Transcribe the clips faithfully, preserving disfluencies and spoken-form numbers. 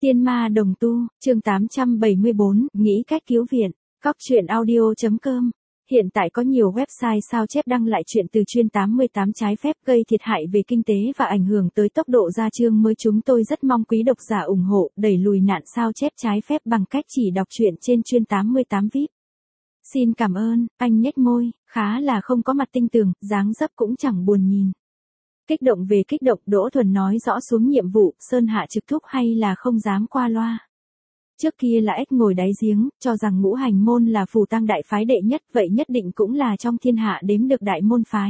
Tiên ma đồng tu, chương tám trăm bảy mươi bốn, nghĩ cách cứu viện, cóc truyện audio.com. Hiện tại có nhiều website sao chép đăng lại chuyện từ chuyên tám mươi tám trái phép gây thiệt hại về kinh tế và ảnh hưởng tới tốc độ ra chương mới. Chúng tôi rất mong quý độc giả ủng hộ, đẩy lùi nạn sao chép trái phép bằng cách chỉ đọc truyện trên chuyên tám mươi tám vi ai pi. Xin cảm ơn. Anh nhếch môi, khá là không có mặt tinh tường, dáng dấp cũng chẳng buồn nhìn. Kích động về kích động, Đỗ Thuần nói rõ xuống nhiệm vụ, Sơn Hạ trực thúc hay là không dám qua loa. Trước kia là ếch ngồi đáy giếng, cho rằng ngũ hành môn là phù tang đại phái đệ nhất, vậy nhất định cũng là trong thiên hạ đếm được đại môn phái.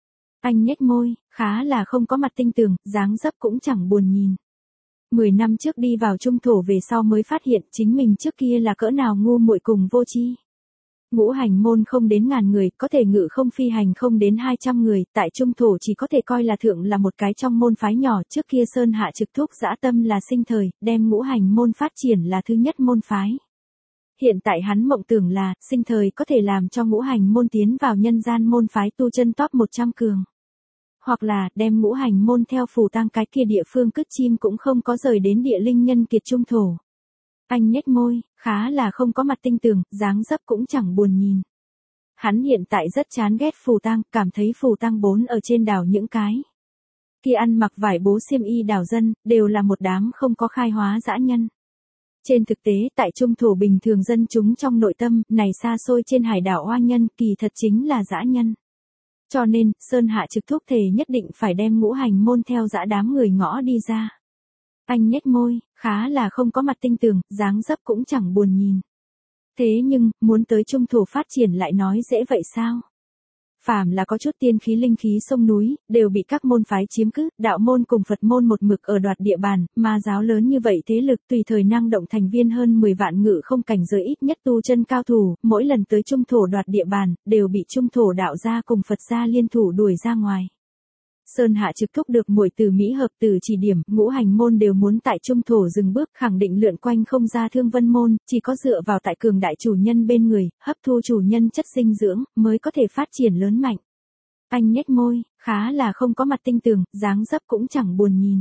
Anh nhếch môi, khá là không có mặt tinh tường, dáng dấp cũng chẳng buồn nhìn. Mười năm trước đi vào trung thổ về sau mới phát hiện chính mình trước kia là cỡ nào ngu muội cùng vô tri. Ngũ hành môn không đến ngàn người, có thể ngự không phi hành không đến hai trăm người, tại trung thổ chỉ có thể coi là thượng là một cái trong môn phái nhỏ. Trước kia Sơn Hạ trực thúc dã tâm là sinh thời, đem ngũ hành môn phát triển là thứ nhất môn phái. Hiện tại hắn mộng tưởng là, sinh thời có thể làm cho ngũ hành môn tiến vào nhân gian môn phái tu chân top một trăm cường. Hoặc là, đem ngũ hành môn theo phù tang cái kia địa phương cứt chim cũng không có rời đến địa linh nhân kiệt trung thổ. Anh nhếch môi, khá là không có mặt tinh tường, dáng dấp cũng chẳng buồn nhìn. Hắn hiện tại rất chán ghét phù tang, cảm thấy phù tang bốn ở trên đảo những cái kia ăn mặc vải bố xiêm y đảo dân, đều là một đám không có khai hóa dã nhân. Trên thực tế, tại trung thổ bình thường dân chúng trong nội tâm, này xa xôi trên hải đảo oa nhân, kỳ thật chính là dã nhân. Cho nên, Sơn Hạ trực thúc thề nhất định phải đem ngũ hành môn theo dã đám người ngõ đi ra. Anh nhếch môi, khá là không có mặt tinh tường, dáng dấp cũng chẳng buồn nhìn. Thế nhưng, muốn tới trung thổ phát triển lại nói dễ vậy sao? Phàm là có chút tiên khí linh khí sông núi, đều bị các môn phái chiếm cứ, đạo môn cùng Phật môn một mực ở đoạt địa bàn, ma giáo lớn như vậy thế lực tùy thời năng động thành viên hơn mười vạn ngự không cảnh giới ít nhất tu chân cao thủ, mỗi lần tới trung thổ đoạt địa bàn, đều bị trung thổ đạo gia cùng Phật gia liên thủ đuổi ra ngoài. Sơn Hạ trực thúc được muội từ Mỹ hợp từ chỉ điểm, ngũ hành môn đều muốn tại trung thổ dừng bước, khẳng định lượn quanh không ra Thương Vân môn, chỉ có dựa vào tại cường đại chủ nhân bên người, hấp thu chủ nhân chất dinh dưỡng, mới có thể phát triển lớn mạnh. Anh nhếch môi, khá là không có mặt tinh tường, dáng dấp cũng chẳng buồn nhìn.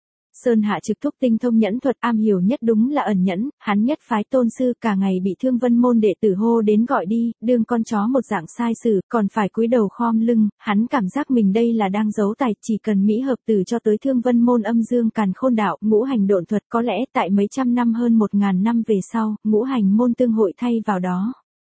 Sơn Hạ trực thúc tinh thông nhẫn thuật, am hiểu nhất đúng là ẩn nhẫn, hắn nhất phái tôn sư cả ngày bị Thương Vân môn đệ tử hô đến gọi đi, đương con chó một dạng sai sử, còn phải cúi đầu khom lưng, hắn cảm giác mình đây là đang giấu tài, chỉ cần Mỹ hợp từ cho tới Thương Vân môn âm dương càn khôn đạo, ngũ hành độn thuật có lẽ tại mấy trăm năm hơn một ngàn năm về sau, ngũ hành môn tương hội thay vào đó.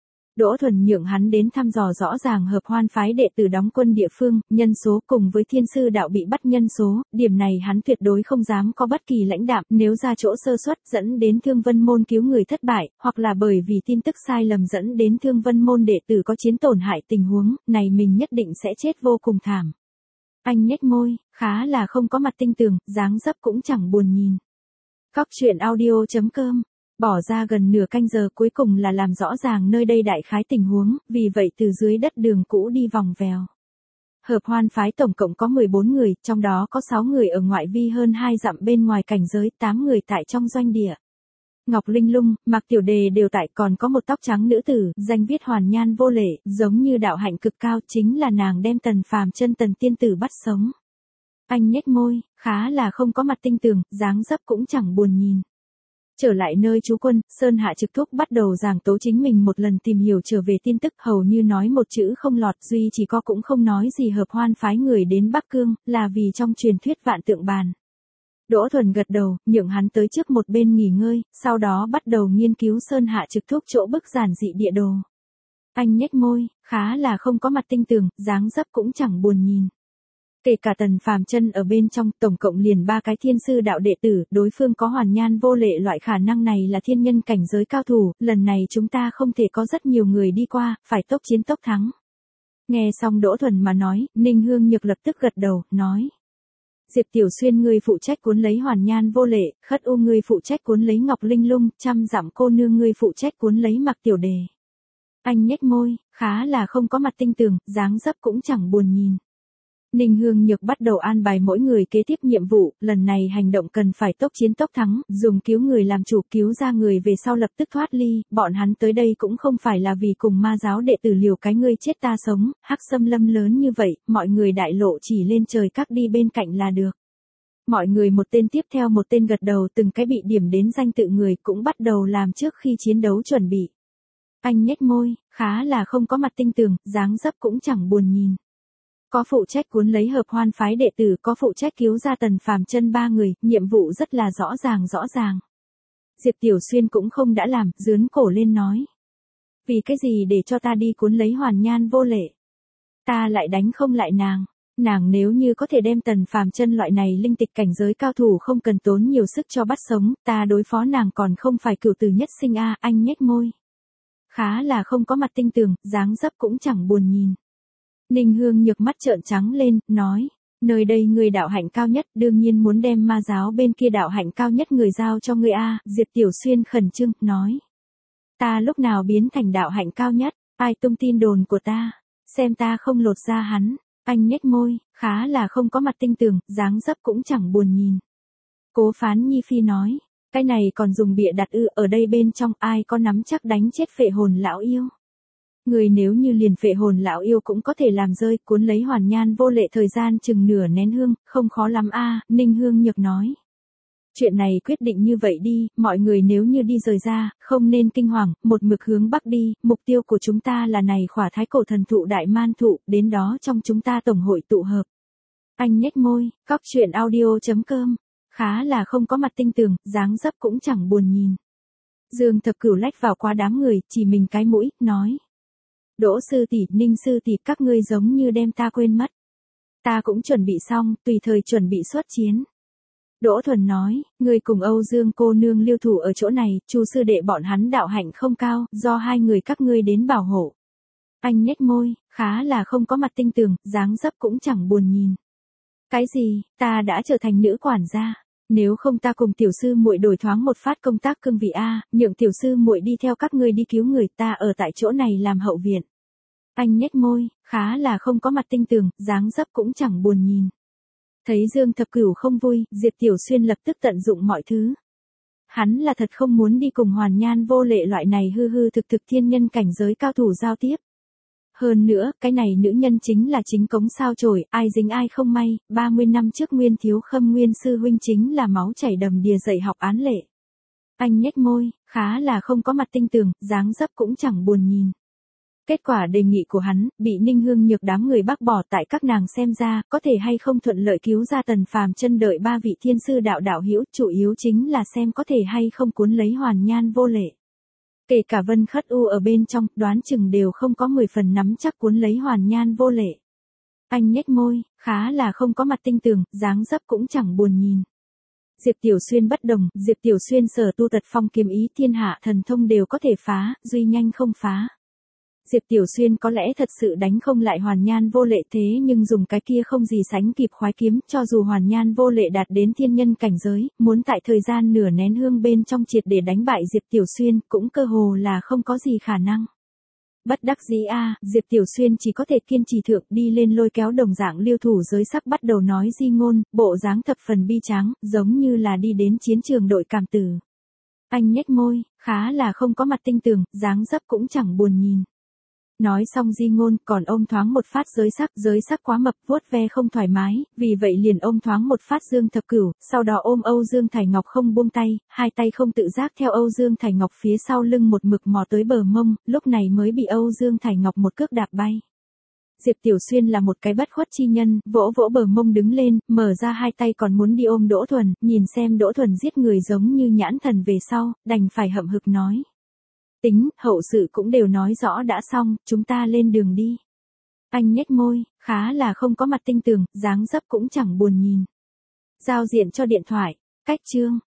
Đỗ Thuần nhượng hắn đến thăm dò rõ ràng hợp hoan phái đệ tử đóng quân địa phương, nhân số cùng với thiên sư đạo bị bắt nhân số, điểm này hắn tuyệt đối không dám có bất kỳ lãnh đạm, nếu ra chỗ sơ suất dẫn đến Thương Vân môn cứu người thất bại, hoặc là bởi vì tin tức sai lầm dẫn đến Thương Vân môn đệ tử có chiến tổn hại tình huống, này mình nhất định sẽ chết vô cùng thảm. Anh nhếch môi, khá là không có mặt tinh tường, dáng dấp cũng chẳng buồn nhìn. Cóc truyện audio.com. Bỏ ra gần nửa canh giờ cuối cùng là làm rõ ràng nơi đây đại khái tình huống, vì vậy từ dưới đất đường cũ đi vòng vèo. Hợp hoan phái tổng cộng có mười bốn người, trong đó có sáu người ở ngoại vi hơn hai dặm bên ngoài cảnh giới, tám người tại trong doanh địa. Ngọc Linh Lung, Mạc Tiểu Đề đều tại, còn có một tóc trắng nữ tử, danh viết Hoàn Nhan Vô Lệ, giống như đạo hạnh cực cao, chính là nàng đem Tần Phàm chân Tần tiên tử bắt sống. Anh nhếch môi, khá là không có mặt tinh tường, dáng dấp cũng chẳng buồn nhìn. Trở lại nơi trú quân, Sơn Hạ trực thúc bắt đầu giảng tố chính mình một lần tìm hiểu trở về tin tức, hầu như nói một chữ không lọt, duy chỉ có cũng không nói gì hợp hoan phái người đến Bắc Cương, là vì trong truyền thuyết vạn tượng bàn. Đỗ Thuần gật đầu, nhượng hắn tới trước một bên nghỉ ngơi, sau đó bắt đầu nghiên cứu Sơn Hạ trực thúc chỗ bức giản dị địa đồ. Anh nhếch môi, khá là không có mặt tinh tường, dáng dấp cũng chẳng buồn nhìn. Kể cả Tần Phàm chân ở bên trong, tổng cộng liền ba cái thiên sư đạo đệ tử, đối phương có Hoàn Nhan Vô Lệ, loại khả năng này là thiên nhân cảnh giới cao thủ, lần này chúng ta không thể có rất nhiều người đi qua, phải tốc chiến tốc thắng. Nghe xong Đỗ Thuần mà nói, Ninh Hương Nhược lập tức gật đầu, nói. Diệp Tiểu Xuyên ngươi phụ trách cuốn lấy Hoàn Nhan Vô Lệ, Khất U ngươi phụ trách cuốn lấy Ngọc Linh Lung, Trăm Dặm Cô Nương ngươi phụ trách cuốn lấy Mạc Tiểu Đề. Anh nhếch môi, khá là không có mặt tinh tường, dáng dấp cũng chẳng buồn nhìn. Ninh Hương Nhược bắt đầu an bài mỗi người kế tiếp nhiệm vụ, lần này hành động cần phải tốc chiến tốc thắng, dùng cứu người làm chủ, cứu ra người về sau lập tức thoát ly, bọn hắn tới đây cũng không phải là vì cùng ma giáo đệ tử liều cái ngươi chết ta sống, Hắc Xâm Lâm lớn như vậy, mọi người đại lộ chỉ lên trời các đi bên cạnh là được. Mọi người một tên tiếp theo một tên gật đầu, từng cái bị điểm đến danh tự người cũng bắt đầu làm trước khi chiến đấu chuẩn bị. Anh nhếch môi, khá là không có mặt tinh tường, dáng dấp cũng chẳng buồn nhìn. Có phụ trách cuốn lấy hợp hoan phái đệ tử, có phụ trách cứu ra Tần Phàm Chân ba người, nhiệm vụ rất là rõ ràng rõ ràng. Diệp Tiểu Xuyên cũng không đã làm, dướn cổ lên nói. Vì cái gì để cho ta đi cuốn lấy Hoàn Nhan Vô Lệ? Ta lại đánh không lại nàng. Nàng nếu như có thể đem Tần Phàm Chân loại này linh tịch cảnh giới cao thủ không cần tốn nhiều sức cho bắt sống, ta đối phó nàng còn không phải cửu tử nhất sinh a. Anh nhếch môi. Khá là không có mặt tinh tường, dáng dấp cũng chẳng buồn nhìn. Ninh Hương Nhược mắt trợn trắng lên, nói, nơi đây người đạo hạnh cao nhất, đương nhiên muốn đem ma giáo bên kia đạo hạnh cao nhất người giao cho ngươi a. Diệp Tiểu Xuyên khẩn trương, nói, ta lúc nào biến thành đạo hạnh cao nhất, ai tung tin đồn của ta, xem ta không lột ra hắn. Anh nhếch môi, khá là không có mặt tinh tường, dáng dấp cũng chẳng buồn nhìn. Cố Phán Nhi Phi nói, cái này còn dùng bịa đặt ư? Ở đây bên trong ai có nắm chắc đánh chết phệ hồn lão yêu? Người nếu như liền phệ hồn lão yêu cũng có thể làm rơi, cuốn lấy Hoàn Nhan Vô Lệ thời gian chừng nửa nén hương, không khó lắm a. Ninh Hương Nhược nói. Chuyện này quyết định như vậy đi, mọi người nếu như đi rời ra, không nên kinh hoàng, một mực hướng bắc đi, mục tiêu của chúng ta là này khỏa thái cổ thần thụ đại man thụ, đến đó trong chúng ta tổng hội tụ hợp. Anh nhếch môi, cóc truyện audio chấm com, khá là không có mặt tinh tường, dáng dấp cũng chẳng buồn nhìn. Dương Thập Cửu lách vào qua đám người, chỉ mình cái mũi, nói. Đỗ sư tỷ, Ninh sư tỷ, các ngươi giống như đem ta quên mất. Ta cũng chuẩn bị xong, tùy thời chuẩn bị xuất chiến. Đỗ Thuần nói, ngươi cùng Âu Dương cô nương lưu thủ ở chỗ này, Chu sư đệ bọn hắn đạo hạnh không cao, do hai người các ngươi đến bảo hộ. Anh nhếch môi, khá là không có mặt tinh tường, dáng dấp cũng chẳng buồn nhìn. Cái gì, ta đã trở thành nữ quản gia, nếu không ta cùng tiểu sư muội đổi thoáng một phát công tác cương vị a, nhượng tiểu sư muội đi theo các ngươi đi cứu người, ta ở tại chỗ này làm hậu viện. Anh nhếch môi, khá là không có mặt tinh tường, dáng dấp cũng chẳng buồn nhìn. Thấy Dương Thập Cửu không vui, Diệp Tiểu Xuyên lập tức tận dụng mọi thứ. Hắn là thật không muốn đi cùng Hoàn Nhan Vô Lệ loại này hư hư thực thực thiên nhân cảnh giới cao thủ giao tiếp. Hơn nữa, cái này nữ nhân chính là chính cống sao chổi, ai dính ai không may, ba mươi năm trước Nguyên Thiếu Khâm Nguyên sư huynh chính là máu chảy đầm đìa dạy học án lệ. Anh nhếch môi, khá là không có mặt tinh tường, dáng dấp cũng chẳng buồn nhìn. Kết quả đề nghị của hắn, bị Ninh Hương Nhược đám người bác bỏ, tại các nàng xem ra, có thể hay không thuận lợi cứu ra Tần Phàm Chân đợi ba vị thiên sư đạo đạo hữu, chủ yếu chính là xem có thể hay không cuốn lấy Hoàn Nhan Vô Lệ. Kể cả Vân Khất U ở bên trong, đoán chừng đều không có mười phần nắm chắc cuốn lấy Hoàn Nhan Vô Lệ. Anh nhếch môi, khá là không có mặt tinh tường, dáng dấp cũng chẳng buồn nhìn. Diệp Tiểu Xuyên bất đồng, Diệp Tiểu Xuyên sở tu tật phong kiếm ý thiên hạ thần thông đều có thể phá, duy nhanh không phá. Diệp Tiểu Xuyên có lẽ thật sự đánh không lại Hoàn Nhan Vô Lệ, thế nhưng dùng cái kia không gì sánh kịp khoái kiếm, cho dù Hoàn Nhan Vô Lệ đạt đến thiên nhân cảnh giới, muốn tại thời gian nửa nén hương bên trong triệt để đánh bại Diệp Tiểu Xuyên, cũng cơ hồ là không có gì khả năng. Bất đắc dĩ a, Diệp Tiểu Xuyên chỉ có thể kiên trì thượng đi lên lôi kéo đồng dạng lưu thủ giới sắc bắt đầu nói di ngôn, bộ dáng thập phần bi tráng, giống như là đi đến chiến trường đội cảm tử. Anh nhếch môi, khá là không có mặt tinh tường, dáng dấp cũng chẳng buồn nhìn. Nói xong di ngôn, còn ôm thoáng một phát giới sắc, giới sắc quá mập, vuốt ve không thoải mái, vì vậy liền ôm thoáng một phát Dương Thập Cửu, sau đó ôm Âu Dương Thải Ngọc không buông tay, hai tay không tự giác theo Âu Dương Thải Ngọc phía sau lưng một mực mò tới bờ mông, lúc này mới bị Âu Dương Thải Ngọc một cước đạp bay. Diệp Tiểu Xuyên là một cái bất khuất chi nhân, vỗ vỗ bờ mông đứng lên, mở ra hai tay còn muốn đi ôm Đỗ Thuần, nhìn xem Đỗ Thuần giết người giống như nhãn thần về sau, đành phải hậm hực nói. Tính, hậu sự cũng đều nói rõ đã xong, chúng ta lên đường đi. Anh nhếch môi, khá là không có mặt tinh tường, dáng dấp cũng chẳng buồn nhìn. Giao diện cho điện thoại, cách chương.